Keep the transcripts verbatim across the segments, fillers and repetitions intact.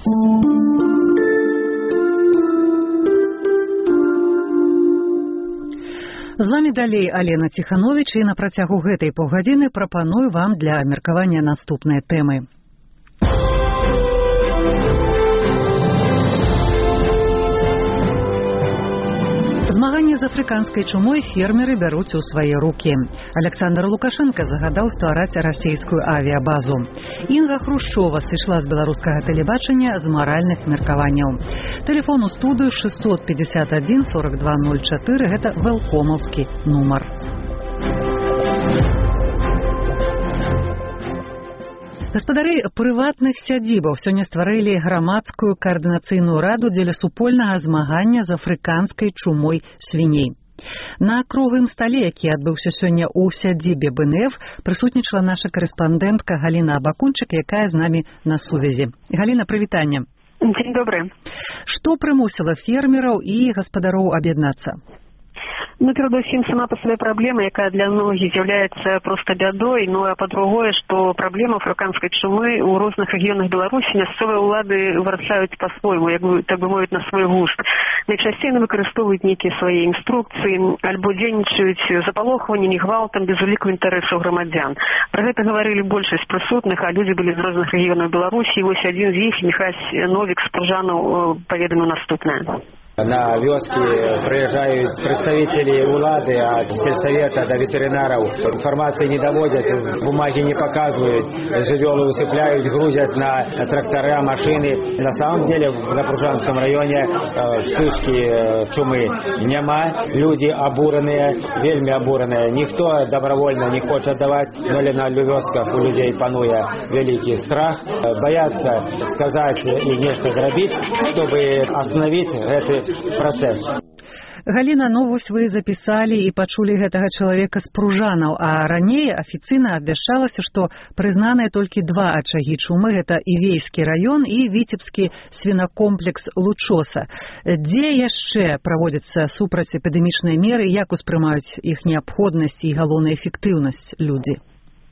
З вами далей Алена Ціхановіч, і на працягу гэтай паўгадзіны прапаную вам для абмеркавання наступныя тэмы. Змаганне з афрыканскай чумой фермеры бяруць у свае рукі. Александр Лукашенко загадаў ствараць расійскую авіябазу. Інга Хрушчова сышла з беларускага тэлебачання з маральных меркаванняў. Тэлефон у студыю шестьсот пятьдесят один сорок два ноль четыре, гэта вэлкомаўскі нумар. Гаспадары прыватных сядзібаў сёння стварылі грамадскую каардынацыйную раду дзеля супольнага змагання з афрыканскай чумой свіней. На круглым стале, які адбыўся сёння ў сядзібе бэ эн эф, прысутнічала наша карэспандэнтка Галіна Абакунчык, якая з намі на сувязі. Галіна, прывітанне. Дзень добры. Што прымусіла фермераў і гаспадароў аб'яднацца? Ну, перадусім, сама по себе проблема, якая для многих является просто бядой, ну, а по-другое, что проблема африканской чумы у розных регионах Беларуси мясцовыя улады вырашаюць по-свойму, як бы, так бы мовіць, на свой густ. Найчасцей выкарыстоўваюць нейкія свае інструкцыі, альбо дзейнічаюць запалохваннямі, гвалтам без уліку інтарэсаў грамадзян. Пра гэта гаварылі большасць прысутных, а людзі былі з розных рэгіёнаў Беларусі, і вось адзін з іх, Міхась Новік з Пружанаў, паведаміў наступнае. На вёски приезжают представители улады, от сельсовета до ветеринаров. Информации не доводят, бумаги не показывают, живёлы усыпляют, грузят на трактора, машины. На самом деле в Запружанском районе вспышки чумы нема. Люди обуренные, вельми обуренные. Никто добровольно не хочет давать. Но ли на вёсках у людей пануя великий страх. Боятся сказать и нечто зробить, чтобы остановить это процесс. Галіна, ну вось вы запісалі і пачулі гэтага чалавека з Пружанаў, а раней афіцыйна абвяшчалася, што прызнаныя толькі два ачагі чумы, гэта Івейскі раён і Віцебскі свінакомплекс Лучоса. Дзе яшчэ праводзяцца супрацьэпідэмічныя меры, як успрымаюць іх неабходнасць і галоўную эфектыўнасць людзі?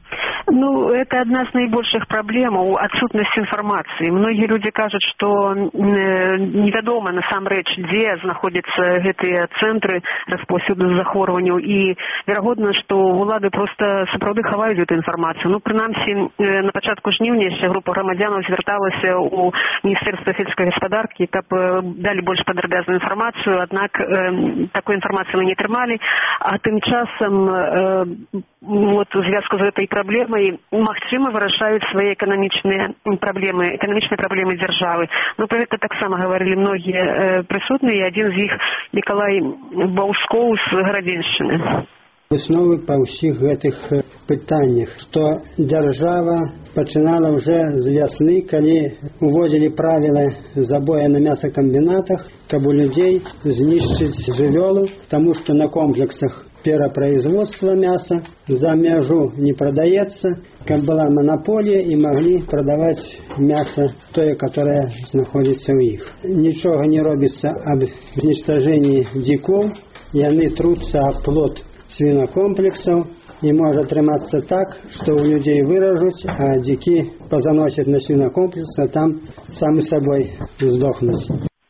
Ну, это одна из наибольших проблем, отсутность информации. Многие люди кажут, что невядома насамрэч, дзе знаходзяцца гэтыя цэнтры распаўсюду захворванняў, і верагодна, што улады просто сапраўды хаваюць эту інфармацыю. Ну, прынамсі, на пачатку жніўня яшчэ група грамадзянаў звярталася ў Міністэрства сельскай гаспадаркі, каб далі больш падрабязную інфармацыю, аднак э, такой інфармацыі мы не атрымалі, а тым часам э, вот, у звязку з гэтай праблемай магчыма вырашаюць свае эканамічныя праблемы, эканамічныя праблемы дзяржавы. Ну, пра гэта таксама гаварылі многія э, прысутныя, адзін з іх Мікалай Баўскоў з Гарадзеншчыны. Высновы па ўсіх гэтых пытаннях, што дзяржава пачынала ўжо з вясны, калі уводзілі правілы забоя на мясакамбінатах, каб у людзей знішчыць жывёлу, таму што на комплексах перапроизводства мяса за мяжу не продаецца, каб была монополия і маглі прадаваць мясо тое, которое знаходзіцца ў іх. Нічога не робіцца аб знічтажэнні дзікоў, яны труцца аб плод свінакомплексаў, і можа атрымацца так, што ў людзей выражуць, а дзікі пазаносяць на свінакомплекс, а там самі сабой здохнуць.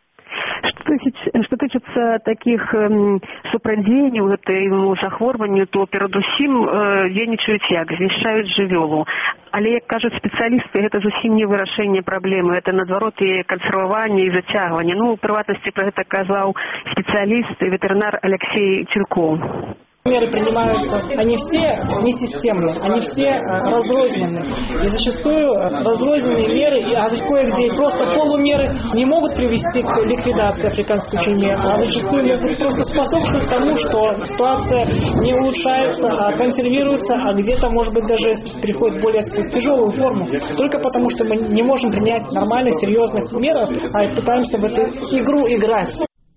Что тычыцца таких э, супрадзеянняў гэтаму захворванню, то перадусім э, дзейнічаюць як, знішчаюць жывёлу. Але, як кажуць спецыялісты, гэта зусім не вырашэнне праблемы, это наадварот і кансерваванне і зацягванне. Ну, у прыватнасці пра гэта казаў спецыяліст і ветэрынар Алексей Тюрков. Меры принимаются, они все несистемные, они все разрозненные. И зачастую разрозненные меры, а кое-где просто полумеры не могут привести к ликвидации африканской чумы, а зачастую могут просто способствовать тому, что ситуация не улучшается, а консервируется, а где-то, может быть, даже переходит в более тяжелую форму. Только потому, что мы не можем принять нормальных, серьезных меров, а пытаемся в эту игру играть.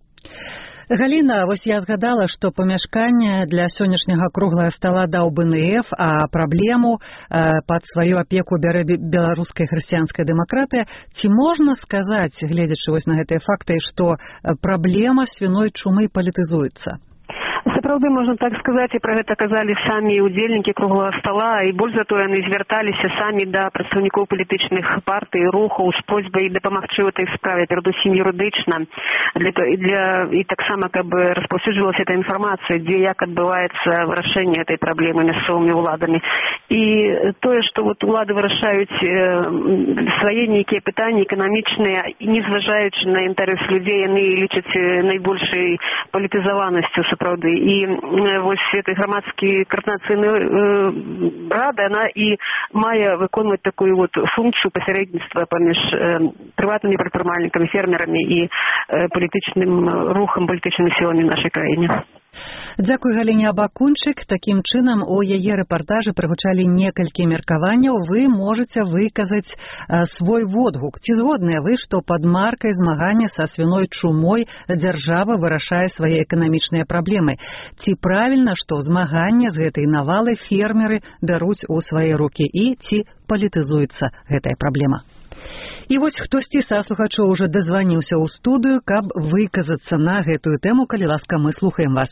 Галіна, вось я згадала, што памяшканне для сённяшняга круглага стала даў бэ эн эф, а праблему э, пад сваю апеку бярэ беларуская хрысціянская дэмакратыя. Ці можна сказаць, гледзячы вось на гэтыя факты, што праблема свіной чумы палітызуецца? Сапраўды, можна так сказаць, і пра гэта казалі самі ўдзельнікі круглага стола, і больш за тое, яны звярталіся самі да прадстаўнікоў палітычных партый, рухаў з просьбай дапамагчы ў этой справе, перадусім юрыдычна, для, для, і таксама, каб распаўсюджвалася эта інфармацыя, дзе як адбываецца вырашэнне этой праблемы мясцовымі ўладамі. І тое, што вот улады вырашаюць э, свае нейкія пытанні эканамічныя, і не зважаючы на інтарэс людзей, яны лічаць найбольшай палітызаванасцю сапраўды. І э, вось гэты грамадскі каардынацыйны э, рада, она і мае выконваць такую вот функцыю пасярэдніцтва паміж э, прыватнымі прадпрымальнікамі, фермерамі і э, палітычным рухам, палітычнымі сіламі в нашай краіне. Дзякуй Галіне Абакунчык. Такім чынам у яе рэпартажы прагучалі некалькі меркаванняў. Вы можаце выказаць а, свой водгук. Ці згодныя вы, што пад маркай змагання са свіной чумой дзяржава вырашае свае эканамічныя праблемы? Ці правільна, што змаганне з гэтай навалай фермеры бяруць у свае рукі, і ці палітызуецца гэтая праблема? І вось хтосьці са слухачоў уже дазваніўся ў студыю, каб выказацца на гэтую тэму. Калі ласка, мы слухаем вас.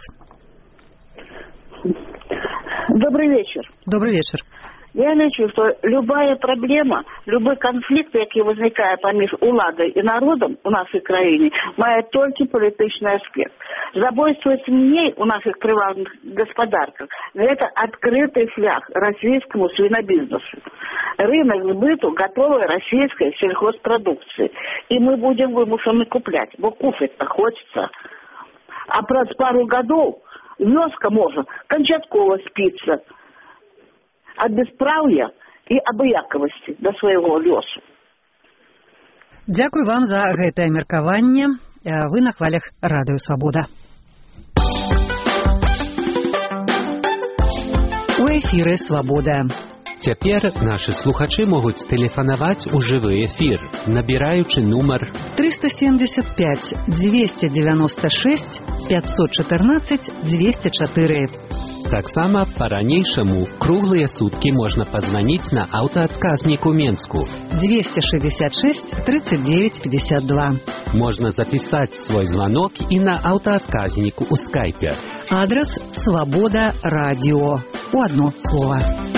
Добрый вечер. Добрый вечер. Я лічу, что любая проблема, любой конфликт, який возникает поміж уладой и народом у нашей краине, має только політичний аспект. Забойство свиней у наших приватных господарках – это открытый шлях российскому свинобизнесу. Рынок сбыту готовой российской сельхозпродукции. И мы будем вымушены куплять, бо кушать-то хочется. А праз пару годов вёска может кончатково спиться от бесправия и абыякавасці до свайго лёсу. Дзякуй вам за гэтае меркаванне. Вы на хвалях Радыё Свабода. У эфіры Свабода. Цяпер нашы слухачы могуць тэлефанаваць у жывы эфір, набіраючы нумар триста семьдесят пять двести девяносто шесть пятьсот четырнадцать двести четыре. Таксама па-ранейшаму круглыя суткі можна пазваніць на аўтаадказнік у Менску двести шестьдесят шесть тридцать девять пятьдесят два. Можна запісаць свой званок і на аўтаадказніку ў скайпе. Адрес Свабода Радіо. У одно слово.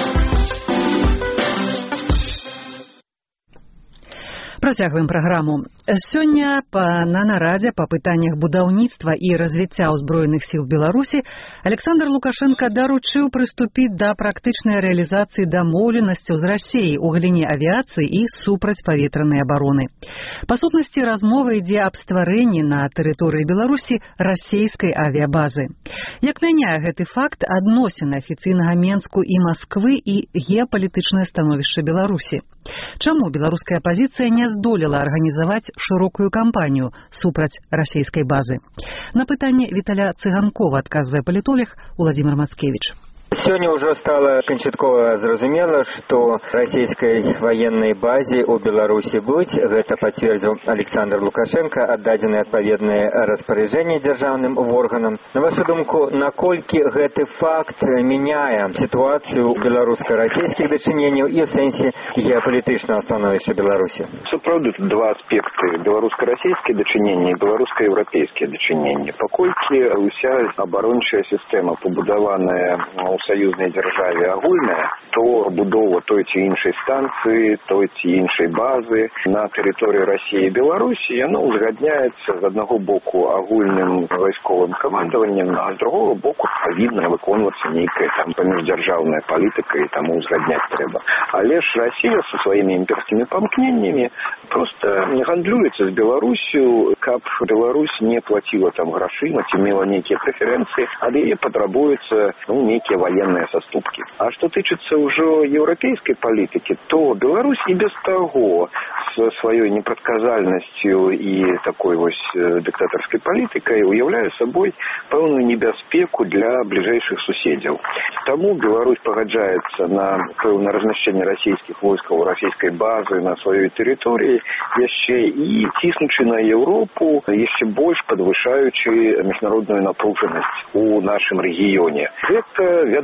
Працягваем праграму. Сёння па, на нарадзе па пытаннях будаўніцтва і развіцця ўзброеных сіл Беларусі Александр Лукашенко даручыў прыступіць да практычнай рэалізацыі дамоўленасцяў з Расіяй у галіне авіяцыі і супрацьпаветранай абароны. Па сутнасці размова ідзе аб стварэнні на тэрыторыі Беларусі расійскай авіябазы. Як мяняе гэты факт адносіны афіцыйнага Менску і Масквы і геапалітычнае становішча Беларусі? Чаму беларуская апазіцыя не здолела арганізаваць шырокую кампанію супраць расійскай базы? На пытанне Віталя Цыганкова адказвае палітолог Уладзімір Мацкевіч. Сёння ўжо стала канчаткова зразумела, што расійскай ваеннай базе ў Беларусі быць. Гэта пацвердзіў Александр Лукашенко, аддадзены адпаведныя распараджэнні дзяржаўным органам. На вашу думку, наколькі гэты факт мяняе сітуацыю беларуска-расійскіх дачыненняў і ў сэнсе геапалітычнага становішча Беларусі? Сапраўды, тут два аспекты: беларуска-расійскія дачыненні і беларуска-еўрапейскія дачыненні. Паколькі ўся абарончая сістэма пабудаваная у саюзнай дзяржаве агульная, то будова той ці іншай станцыі, той ці іншай базы на тэрыторыі Расіі і Беларусі, яно узгадняецца з аднаго боку агульным вайсковым камандаваннем, а з другого боку павінна выконвацца нейкая там паміждзяржаўная палітыка, і таму узгадняць трэба. Але ж Расія са сваімі імперскімі памкненнямі проста не гандлюецца з Беларусю, каб Беларусь не плаціла там грашыма ці мела нейкія прэферэнцыі, ад яе патрабуецца ну, нейкія военные соступки. А что тычыцца ўжо еўрапейскай палітыкі, то Беларусь і без таго со сваёй непрадказальнасцю і такой вось дыктатарскай палітыкай уяўляе сабой пэўную небяспеку для бліжэйшых суседзяў. Таму Беларусь пагаджаецца на пэўнае размяшчэнне расійскіх войскаў, расійскай базы на сваёй тэрыторыі, яшчэ і ціснучы на Еўропу, яшчэ больш падвышаючы міжнародную напружанасць у нашым рэгіёне. Гэта,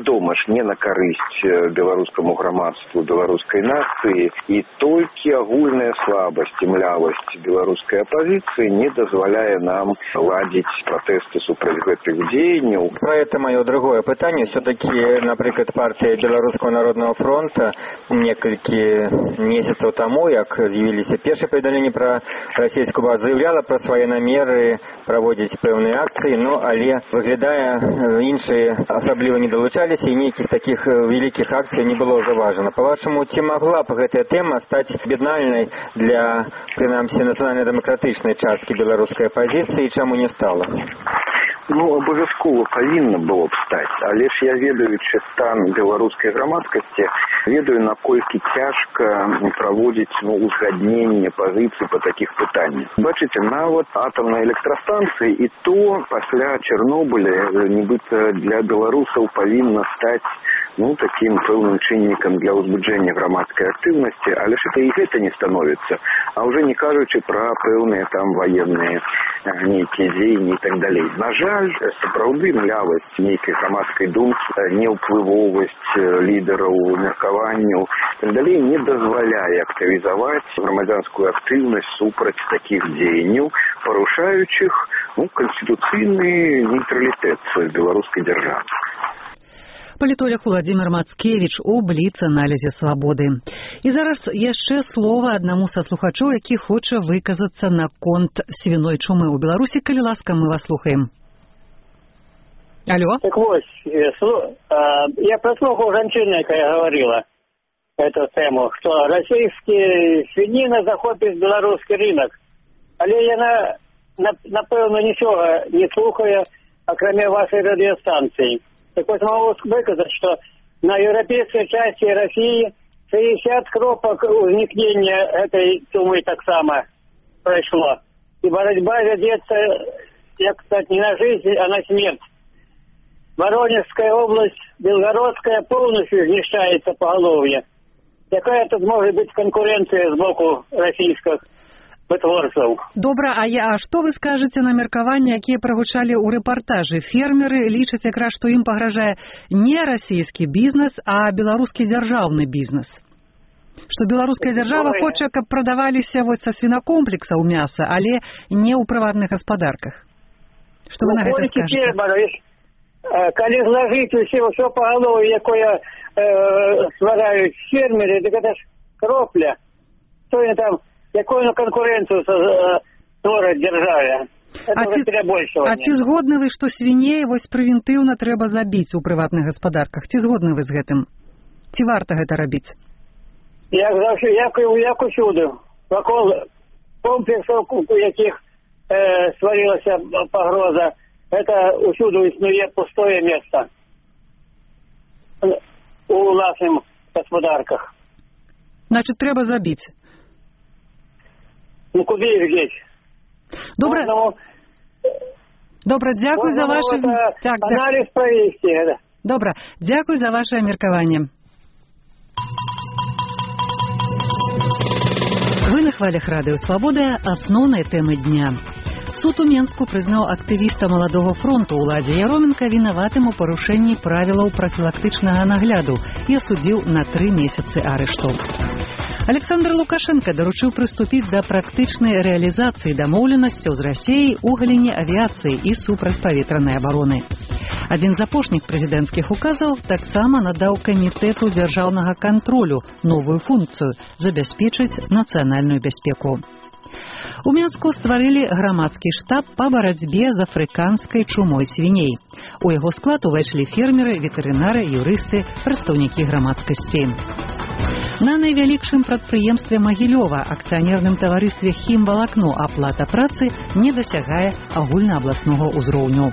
вядома ж, не на карысць беларускаму грамадству, беларускай нацыі, і толькі агульная слабасць і млявасць беларускай апазіцыі не дазваляе нам ладзіць пратэсты супраць гэтых дзеянняў. Про это мое другое пытанне. Все-таки, напрыклад, партия Белорусского народного фронта некалькі месяцаў таму, як з'явіліся першыя паведамленні пра расійскую базу, заявляла пра свае намеры праводзіць пэўныя акцыі, но але выглядае, іншыя асабліва не далучаліся і нейкіх такіх вялікіх акцый не было заўважана. Па-вашаму, ці магла б гэтая тэма стаць аб'яднальнай для, прынамсі, нацыянальна-дэмакратычнай часткі беларускай апазіцыі, і чаму не стала? Ну, абавязкова павінна было б стаць, але ж я, ведаючы стан беларускай грамадскасці, ведаю, наколькі цяжка праводзіць ну, узгадненне пазіцый па такіх пытаннях. Бачыце, нават атамнай электрастанцыі і то пасля Чарнобыля нібыта для беларусаў павінна стаць ну, таким пэўным чыннікам для ўзбуджэння грамадскай актыўнасці, але ж это і гэта не становіцца, а ўжо не кажучы пра пэўныя там военныя нейкія дзеянні і так далей. На жаль, сапраўды млявасць нейкай грамадскай думкі, неўплывовасць лідараў меркаванняў і так далей не дазваляе актывізаваць грамадзянскую актыўнасць супраць такіх дзеянняў, парушаючых ну, канстытуцыйны нейтралітэт беларускай дзяржавы. Палітолог Уладзімір Мацкевіч у бліц-аналізе «Свабоды». І зараз яшчэ слова аднаму са слухачоў, які хоча выказацца на конт свіной чумы ў Беларусі. Калі ласка, мы вас слухаем. Алло? Так вот, я прослухал женщину, якая говорила эту тему, что российские свинина захопит белорусский рынок. Але я, напевно, ничего не слухаю, окроме вашей радиостанции. Так вот, могу выказать, что на европейской части России шестьдесят кропок уникнения этой чумы так само прошло. И борьба ведется, я, кстати, не на жизнь, а на смерть. Воронежская область, Белгородская полностью знищається поголов'я. Какая тут может быть конкуренция с боку российских вытворцаў? Добра, а, я, а што вы скажаце на меркаванні, якія прагучалі ў рэпартажы? Фермеры лічаць якраз, што ім пагражае не расійскі бізнес, а беларускі дзяржаўны бізнес. Што беларуская дзяржава хоча, каб прадаваліся вось са свінакомплексаў мяса, але не ў прыватных гаспадарках. Што вы на гэта скажаце? Калі зложыць усе ўсё пагалоўе, якое э, ствараюць фермеры, дык гэта ж кропля. Што яны там, якую конкуренцию створаць дзяржаве? А ці, а ці згодны вы, што свіней вось прэвентыўна трэба забіць у прыватных гаспадарках? Ці згодны вы з гэтым? Ці варта гэта рабіць? Як заўсёды, як, як усюды. Вакол комплексаў, у якіх э, стварылася пагроза, это усюду існуе пустое место у ўласных гаспадарках. Значит, трэба забіць. Ну, куды іх дзець? Добра. Можна, Добра, дзякуй за ваше... Так, аналіз правесці. Добра, дзякуй за ваше меркаванне. Вы на хвалях радыё «Свабода» асноўнай тэмы дня. Суд у Менску прызнаў актывіста Маладога фронту Уладзя Яроменка вінаватым у парушэнні правілаў прафілактычнага нагляду і асудзіў на тры месяцы арышту. Александр Лукашенко даручыў прыступіць да практычнай рэалізацыі дамоўленасцяў з Расіяй у галіне авіяцыі і супрацьпаветранай абароны. Адзін з апошніх прэзідэнцкіх указаў таксама надаў камітэту дзяржаўнага кантролю новую функцыю забяспечыць нацыянальную бяспеку. У Менску стварылі грамадскі штаб па барацьбе з афрыканскай чумой свіней. У яго склад увайшлі фермеры, ветэрынары, юрысты, прадстаўнікі грамадскасці. На найвялікшым прадпрыемстве Магілёва, акцыянерным таварыстве «Хімвалакно», аплата працы не дасягае агульнаабласнога ўзроўню.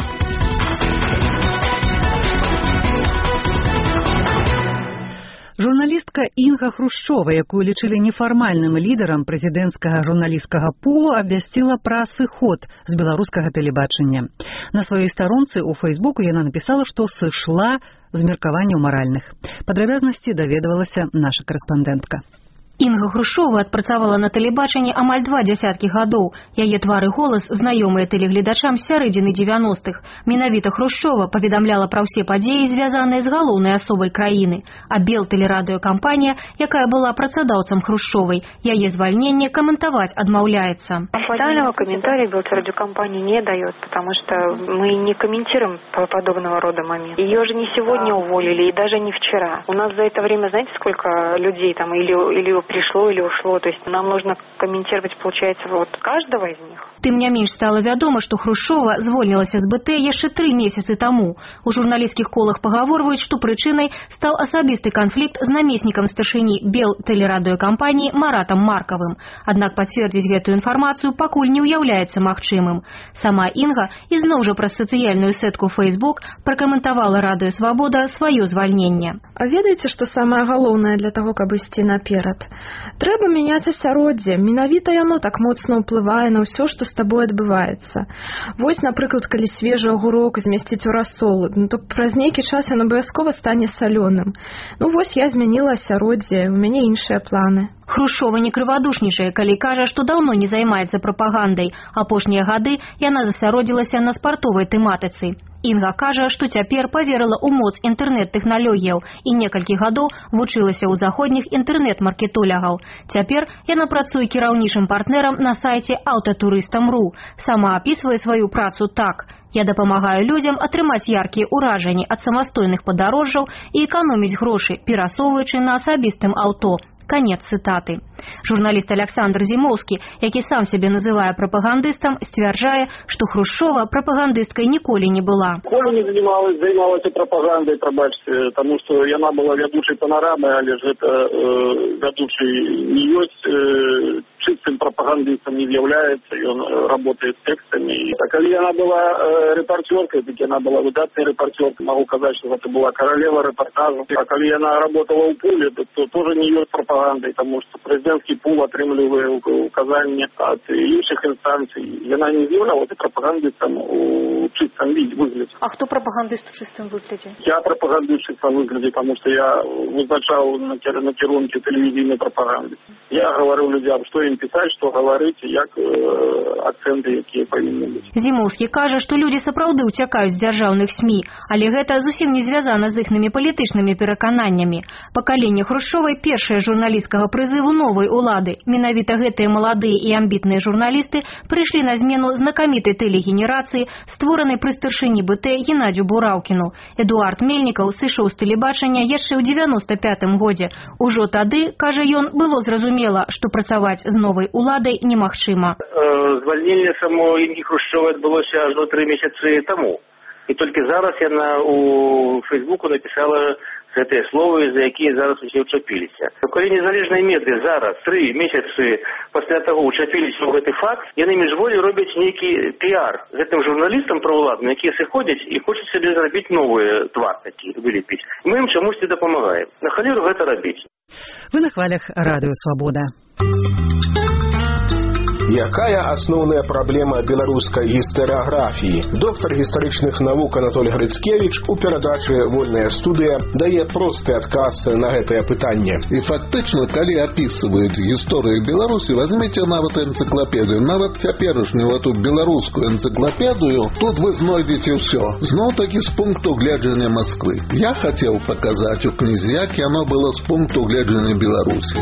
Журналістка Інга Хрушчова, якую лічылі нефармальным лідарам прэзідэнцкага журналісцкага пулу, абвясціла пра сыход з беларускага тэлебачання. На сваёй старонцы ў Фэйсбуку яна напісала, што сышла з меркаванняў маральных. Падрабязнасці даведавалася наша карэспандэнтка. Інга Хрушчова адпрацавала на тэлебачанні амаль два дзясяткі гадоў. Яе твар і голас знаёмыя тэлегледачам з сярэдзіны дзевяностых. Менавіта Хрушчова паведамляла пра ўсе падзеі, звязаныя з галоўнай асобай краіны. А Белтэлерадыёкампанія, якая была працадаўцам Хрушчовай, яе звальненне каментаваць адмаўляецца. Официального комментария Белтелерадиокомпания не дает, потому что мы не комментируем подобного рода момент. Ее же не сегодня уволили и даже не вчера. У нас за это время, знаете, сколько людей там или, или пришло, или ушло. То есть нам нужно комментировать, получается, вот каждого из них. Тым не менш стала вядома, што Хрушчова звольнілася з бэ тэ яшчэ тры месяцы таму. У журналісцкіх колах пагаворваюць, што прычынай стаў асабісты канфлікт з намеснікам старшыні Белтэлерадыёкампаніі Маратам Маркавым. Аднак пацвердзіць гэтую інфармацыю пакуль не ўяўляецца магчымым. Сама Інга ізноў жа праз сацыяльную сетку Facebook пракаментавала Радыё Свабода сваё звальненне. А ведаеце, што самае галоўнае для таго, каб ісці наперад? Трэба мяняць асяроддзе. Менавіта яно так моцна ўплывае на ўсё, што з табой адбываецца. Вось, напрыклад, калі свежы агурок змясціць у расол, ну, то праз нейкі час ён абавязкова стане салёным. Ну вось я змяніла асяроддзе, у мяне іншыя планы. Хрушчова не крывадушнічае, калі кажа, што даўно не займаецца прапагандай. Апошнія гады яна засяродзілася на спартовай тэматыцы. Інга кажа, што цяпер паверыла ў моц інтэрнэт-тэхналогіяў і некалькі гадоў вучылася ў заходніх інтэрнэт-маркетолягаў. Цяпер яна працуе кіраўнічым партнерам на сайце аўтатурыстам точка ру. Сама апісвае сваю працу так: «Я дапамагаю людзям атрымаць яркія ўражанні ад самастойных падарожжаў і эканоміць грошы, перасоўваючы на асабістым аўто». Конец цитаты. Журналіст Александр Зімоўскі, які сам сябе называе прапагандыстам, сцвярджае, што Хрушчова прапагандысткай ніколі не была. Ніколі не займалася, займалася прапагандай, прабачце, таму што яна была вядучай панарамы, але ж гэта э, вядучай не ёсць, э, чыстым прапагандыстам не з'яўляецца, ён работает з тэкстамі. А калі яна была э, рэпарцёркай, так яна была выдатнай рэпарцёркай, магу казаць, што гэта была каралева рэпартажу. А калі яна работала ў пуле, то, то тоже не ёсць прапагандай, таму што прэзідэнцкі пул атрымлівае указанні ад іншых інстанцый. Яна не з'яўлялася прапагандыстам у чыстым выглядзе. А хто прапагандыст у чыстым выглядзе? Я прапагандыст у чыстым выглядзе, таму што я вызначаў накірункі тэлевізійнай прапаганды. Я гаварыў людзям, што ім пісаць, што гаварыць, як э, акцэнты, якія павінны быць. Зімоўскі кажа, што людзі сапраўды ўцякаюць з дзяржаўных СМІ, але гэта зусім не звязана з іхнымі палітычнымі перакананнямі. Пакаленне Хрушчовай першае журналісцкага прызыву новай улады. Менавіта гэтыя маладыя і амбітныя журналісты прыйшлі на змену знакамітай тэлегенерацыі, створанай пры старшыні бэ тэ Геннадзю Бураўкіну. Эдуард Мельнікаў сышоў з тэлебачання яшчэ ў дзевяноста пятым годзе. Ужо тады, кажа ён, было зразумела, што працаваць з новай уладай немагчыма. Звальненне само Інгі Хрушчовай адбылося аж тры месяцы таму. І толькі зараз яна у Фейсбуку напісала гэтыя словы, за якія зараз усе ўчапіліся. Калі незалежныя медыа зараз тры месяцы пасля таго ўчапіліся ў гэты факт, яны міжволі робяць нейкі піар гэтым журналістам праваладным, якія сыходзяць і хочуць сабе зрабіць новы твар такі, вылепіць. Мы ім чамусьці дапамагаем. На халеру гэта рабіць. Вы на хвалях Радыё Свабода. Якая асноўная праблема беларускай гістарыяграфіі? Доктар гістарычных навук Анатоль Грыцкевіч у перадачы «Вольная студыя» дае просты адказ на гэтае пытанне. І фактычна, калі апісваюць гісторыю Беларусі, возьмите нават энцыклапедыю, нават цяперашнюю эту беларускую энцыклапедыю, тут вы знойдзеце ўсё. Зноў-такі з пункту гледжання Москвы. Я хацеў паказаць у кнізе, як яно было з пункту гледжання Беларусі.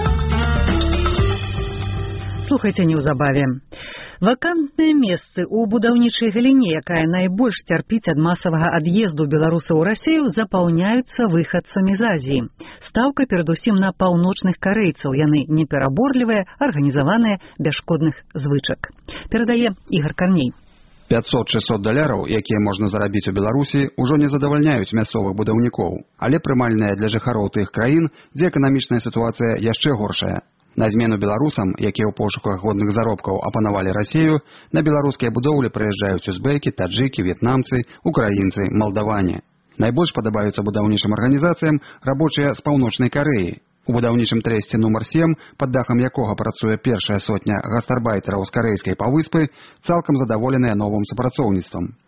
Слухайце неўзабаве. Вакантныя месцы ў будаўнічай галіне, якая найбольш цярпіць ад масавага ад'езду беларусаў у Расію, запаўняюцца выхадцамі з Азіі. Стаўка перадусім на паўночных карэйцаў. Яны непераборлівыя, арганізаваныя, без шкодных звычак. Перадае Ігар Карней. пятьсот-шестьсот даляраў, якія можна зарабіць у Беларусі, ужо не задавальняюць мясцовых будаўнікоў, але прымальныя для жыхароў тых краін, дзе эканамічная сітуацыя яшчэ горшая. На змену беларусам, якія ў пошуках годных заробкаў апанавалі Расію, на беларускія будоўлі прыязджаюць узбекі, таджыкі, в'етнамцы, украінцы, малдаване. Найбольш падабаюцца будаўнічым арганізацыям рабочыя з паўночнай Карэі. У будаўнічым трэсце нумар сем, пад дахам якога працуе першая сотня гастарбайтераў з карэйскай паўвыспы, цалкам задаволеныя новым супрацоўніцтвам.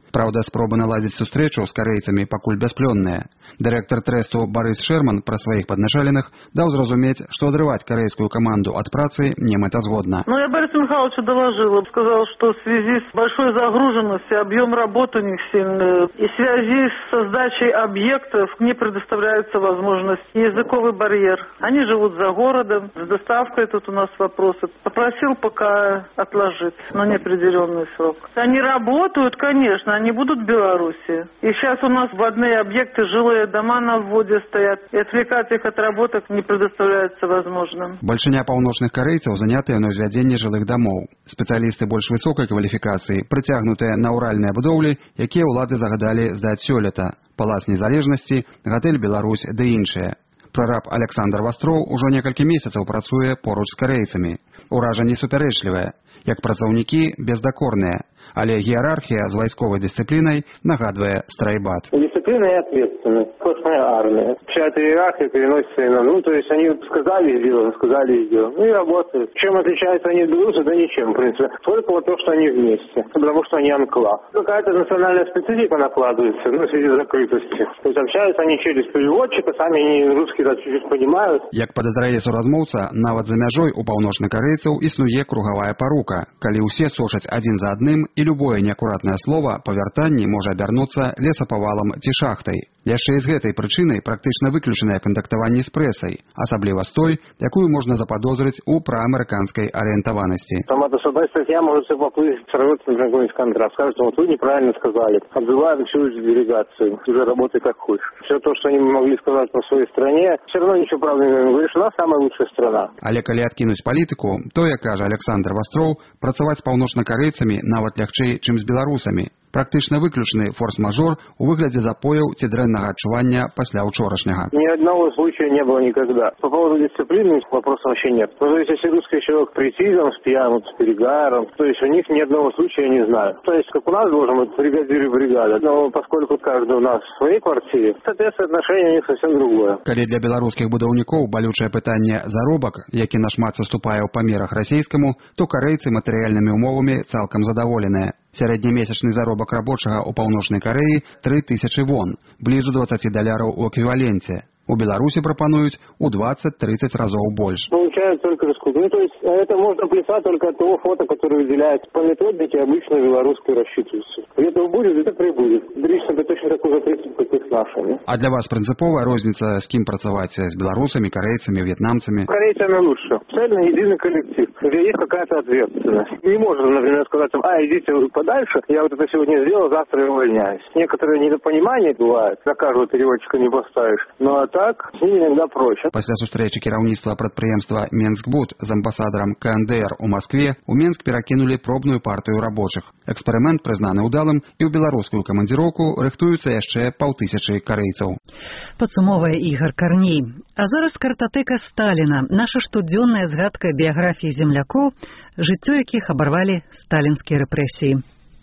Праўда, спробы наладзіць сустрэчу з карэйцамі пакуль бясплённыя. Дырэктар трэсту Барыс Шэрман пра сваіх падначаленых даў зразумець, што адрываць карэйскую каманду от працы не мэтазгодна. Ну, я Борису Михайловичу доложила, сказал, что в связи с большой загруженностью, объем работы у них сильный, и в связи с сдачей объектов не предоставляется возможность языковый барьер. Они живут за городом, с доставкой тут у нас вопросы. Попросил пока отложить на неопределенный срок. Они работают, конечно, они будут в Беларуси. И сейчас у нас вводные объекты, жилые дома на вводе стоят, и отвлекать их от работок не предоставляется возможным. Большиня паўночных карэйцаў занятыя на ўзвядзенне жылых дамоў. Спецыялісты больш высокай кваліфікацыі прыцягнутыя на ўральныя будоўлі, якія ўлады загадалі здаць сёлета. Палац Незалежнасці, гатэль Беларусь ды іншыя. Прараб Александр Вастроў ужо некалькі месяцаў працуе поруч з карэйцамі. Уражанні супярэчлівыя, як працаўнікі бездакорныя, але іерархія з вайсковай дысцыплінай нагадвае страйбат. Дисциплина и ответственность. Костная армия. Вся эта иерархия переносится и на... Ну, то есть они сказали сделано, сказали сделано. Ну и работают. Чем отличаются они от белорусов? Да ничем, в принципе. Только вот то, что они вместе. Потому что они анклав. Какая-то национальная специфика накладывается, ну, в связи с закрытостью. То есть общаются они через переводчика, сами они русский чуть-чуть понимают. Як падазрае суразмоўца, нават за мяжой у паўночных карэйцаў існуе кругавая парука, калі ўсе сочаць адзін за адным, і любое неакуратнае слова па вяртанні можа абярнуцца лесапавалам ці шахтай. Яшчэ і з гэтай прычынай практычна выключанае кантактаванне з прэсай, асабліва з той, якую можна заподозрить у праамерыканскай арыентаванасці. Сама судовая статья может все поплыть, сорвется на какой-нибудь контракт, скажет, вот вы неправильно сказали, отзываем всю делегацию, уже работай как хочешь. Все то, что они могли сказать по своей стране, все равно ничего правильного не говоришь, у нас самая лучшая страна. Але калі адкінуць палітыку, то, як кажа Александр Вастроў, працаваць з паўночнакарэйцамі нават лягчэй, чым з беларусамі. Практычна выключаны форс-мажор у выглядзе запояў ці дрэннага адчування пасля ўчорашняга. Ни одного случая не было никогда. По поводу дисциплины вопроса вообще нет. Ну, то есть, если русский человек прийти там с пьяным, с перегаром, то есть у них ни одного случая я не знаю. То есть, как у нас должен быть бригадир и бригада, но поскольку каждый у нас в своей квартире, соответственно, отношение у них совсем другое. Калі для беларускіх будаўнікоў балючае пытанне заробак, які нашмат саступае ў памерах расійскаму, то карэйцы матэрыяльнымі умовамі цалкам задаволеныя. Сярэднемесячны заробак рабочага ў паўночнай Карэі тры тысячы вон, блізу двадцати даляраў у эквіваленце. У Беларуси пропонуют у двадцать-тридцать разов больше. Получают только расходы. Ну, то есть это можно плясать только от того фото, которое выделяется по методике обычной белорусской рассчитывается. Где-то будет, где-то прибудет. Дрищно это точно такой же принцип, как и с нашими. А для вас принциповая розница, с кем працаваць? С белорусами, корейцами, вьетнамцами? Корейцами лучше. Цельно единый коллектив, где есть какая-то ответственность. Не можно, например, сказать, а, идите подальше, я вот это сегодня сделал, завтра я увольняюсь. Некоторые недопонимания бывают, за каждого переводчика не поставишь. Но так, с ними иногда проще. Пасля сустрэчы кіраўніцтва прадпрыемства Менскбуд з амбасадарам ка эн дэ эр у Москве у Менск перакінулі пробную партыю рабочых. Эксперымент прызнаны ўдалым, і ў беларускую камандзіроўку рыхтуюцца яшчэ паўтысячы карэйцаў. Падсумоўвае Ігор Карней. А зараз картатэка Сталіна, наша штодзённая згадка біяграфіі землякоў, жыццё якіх абарвалі сталінскія рэпрэсіі.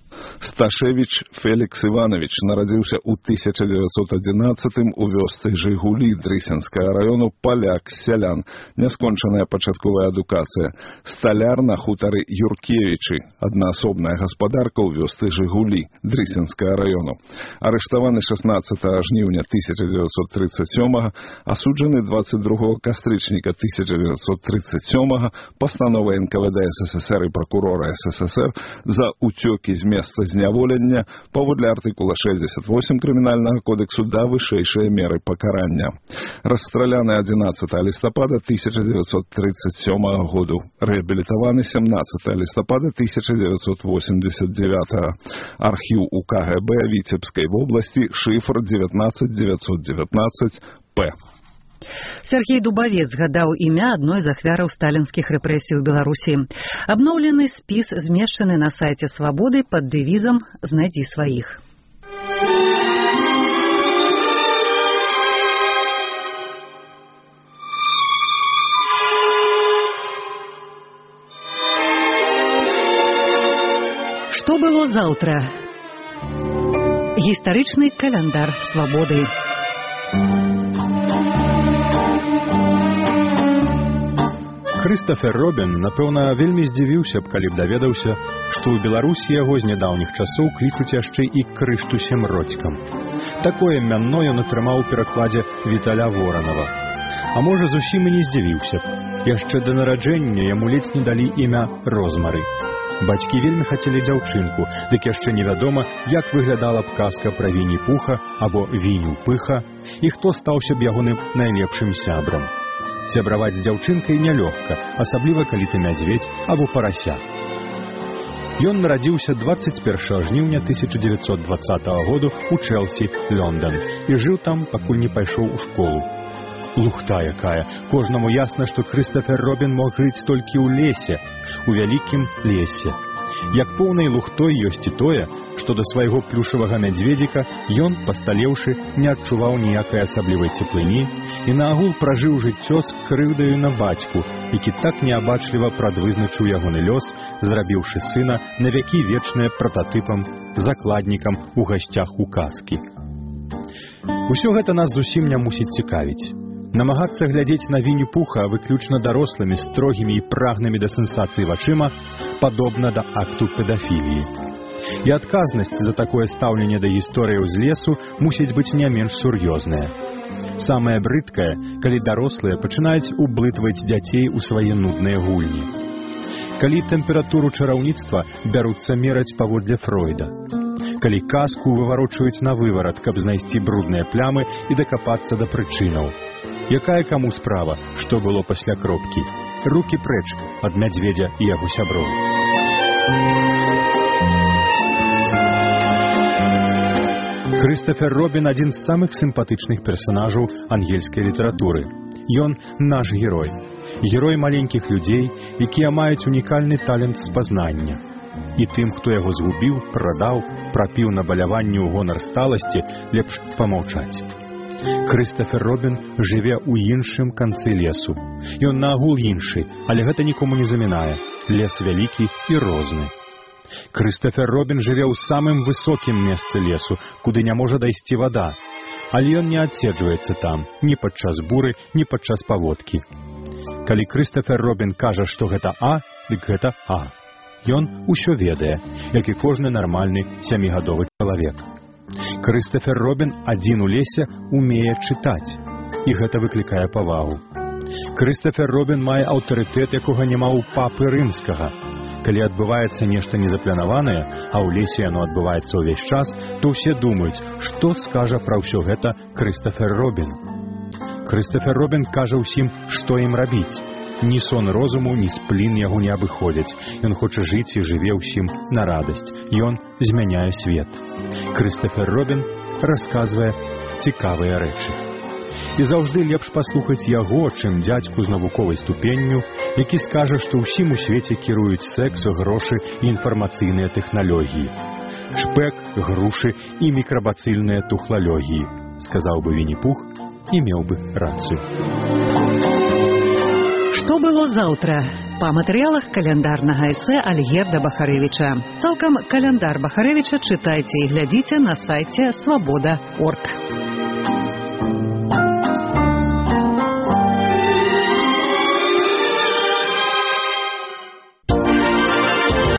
Сташевич Феликс Иванович нарадзіўся ў тысяча дзевяцьсот адзінаццатым у вёсцы Жигулі Дрысенскага району, паляк, сялян, няскончаная пачатковая адукацыя, сталяр на хутары Юркевічы, аднаасобная гаспадарка ў вёсцы Жигулі Дрысенскага району. Арыштаваны шаснаццатага жніўня тысяча дзевяцьсот тридцать сёмага, асуджаны двадцать другого кастрычніка тысяча дзевяцьсот тридцать сёмага пастановай эн ка вэ дэ эс эс эс эр і прокурора эс эс эс эр за уцёкі з месца зняволення паводле артыкула шэсцьдзесят восемь крымінальнага кодексу да вышэйшыя меры пакарання. Расстраляны адзінаццатага лістапада тысяча дзевяцьсот тридцать сёмага году. Рэабілітаваны сямнаццатага лістапада тысяча дзевяцьсот восемьдесят девятага. Архіў у ка гэ бэ Віцебскай вобласці, шыфр девятнадцать девятьсот девятнадцать П. Сергей Дубавец згадаў імя адной з ахвяраў сталінскіх рэпрэсій у Беларусі. Абноўлены спіс змешчаны на сайце Свабоды пад дэвізам «Знайдзі сваіх». Што было заўтра? Гістарычны каляндар Свабоды. Крыстафер Робін, напэўна, вельмі здзівіўся б, калі б даведаўся, што ў Беларусі яго з нядаўніх часоў клічуць яшчэ і Крыштусем Родзькам. Такое імянно ён атрымаў у перакладзе Віталя Воранава. А можа, зусім і не здзівіўся б. Яшчэ да нараджэння яму ледзь не далі імя Розмары. Бацькі вельмі хацелі дзяўчынку, дык яшчэ невядома, як выглядала б казка пра Вінні-Пуха або Вінню-Пыха, і хто стаўся б ягоным найлепшым сябрам. Сябраваць з дзяўчынкай нялёгка, асабліва калі ты мядзведзь або парася. Ён нарадзіўся дваццаць першага жніўня тысяча дзевяцьсот дваццатага году ў Чэлсі, Лондан, і жыў там, пакуль не пайшоў у школу. Лухта якая! Кожнаму ясна, што Крыстафер Робін мог жыць толькі ў лесе, у вялікім лесе. Як поўнай лухтой ёсць і тое, што да свайго плюшавага мядзведзіка ён, пасталеўшы, не адчуваў ніякай асаблівай цеплыні і наагул пражыў жыццё з крыўдаю на бацьку, які так неабачліва прадвызначыў ягоны лёс, зрабіўшы сына навякі вечнае прататыпам, закладнікам у гасцях у казкі. Усё гэта нас зусім не мусіць цікавіць. Намагацца глядзець на Вінні-Пуха выключна дарослымі, строгімі і прагнымі да сенсацыі вачыма падобна да акту педафіліі. І адказнасць за такое стаўленне да гісторыяў з лесу мусіць быць не менш сур'ёзная. Самае брыдкае, калі дарослыя пачынаюць ублытваць дзяцей у свае нудныя гульні. Калі тэмпературу чараўніцтва бяруцца мераць паводле Фройда. Калі казку выварочваюць на выварат, каб знайсці брудныя плямы і дакапацца да прычынаў. Якая каму справа, што было пасля кропкі? Рукі прэч ад мядзведзя і яго сяброў. Крыстафер Робін адзін з самых сімпатычных персанажаў ангельскай літаратуры. Ён наш герой. Герой маленькіх людзей, якія маюць унікальны талент спазнання. І тым, хто яго згубіў, прадаў, прапіў на баляванні ў гонар сталасці, лепш памаўчаць. Крыстафер Робін жыве ў іншым канцы лесу. Ён наагул іншы, але гэта нікому не замінае. Лес вялікі і розны. Крыстафер Робін жыве ў самым высокім месцы лесу, куды не можа дайсці вада. Але ён не адседжваецца там, ні падчас буры, ні падчас паводкі. Калі Крыстафер Робін кажа, што гэта А, дык гэта А. Ён усё ведае, як і кожны нармальны сямігадовы чалавек. Крыстафер Робін адзін у лесе умее чытаць, і гэта выклікае павагу. Крыстафер Робін мае аўтарытэт, якога няма ў папы рымскага. Калі адбываецца нешта незапланаванае, а ў лесе яно адбываецца ўвесь час, то ўсе думаюць, што скажа пра ўсё гэта Крыстафер Робін. Крыстафер Робін кажа ўсім, што ім рабіць. Ні сон розуму, ні сплін яго не абыходзяць. Ён хоча жыць і жыве ўсім на радасць. Ён змяняе свет. Крыстафер Робін расказвае цікавыя рэчы. І заўжды лепш паслухаць яго, чым дзядзьку з навуковай ступенню, які скажа, што ўсім у свеце кіруюць секс, грошы і інфармацыйныя тэхналогіі. Шпэк, грушы і мікрабацыльныя тухлалогіі, сказаў бы Вінні-Пух і меў бы рацыю. Што было заўтра? Па матэрыялах каляндарнага эсэ Альгерда Бахарэвіча. Цалкам каляндар Бахарэвіча чытайце і глядзіце на сайце свабода точка орг.